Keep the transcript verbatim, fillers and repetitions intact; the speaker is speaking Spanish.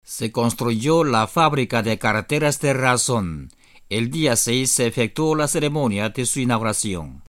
Se construyó la fábrica de carreteras de Razón. El día seis se efectuó la ceremonia de su inauguración.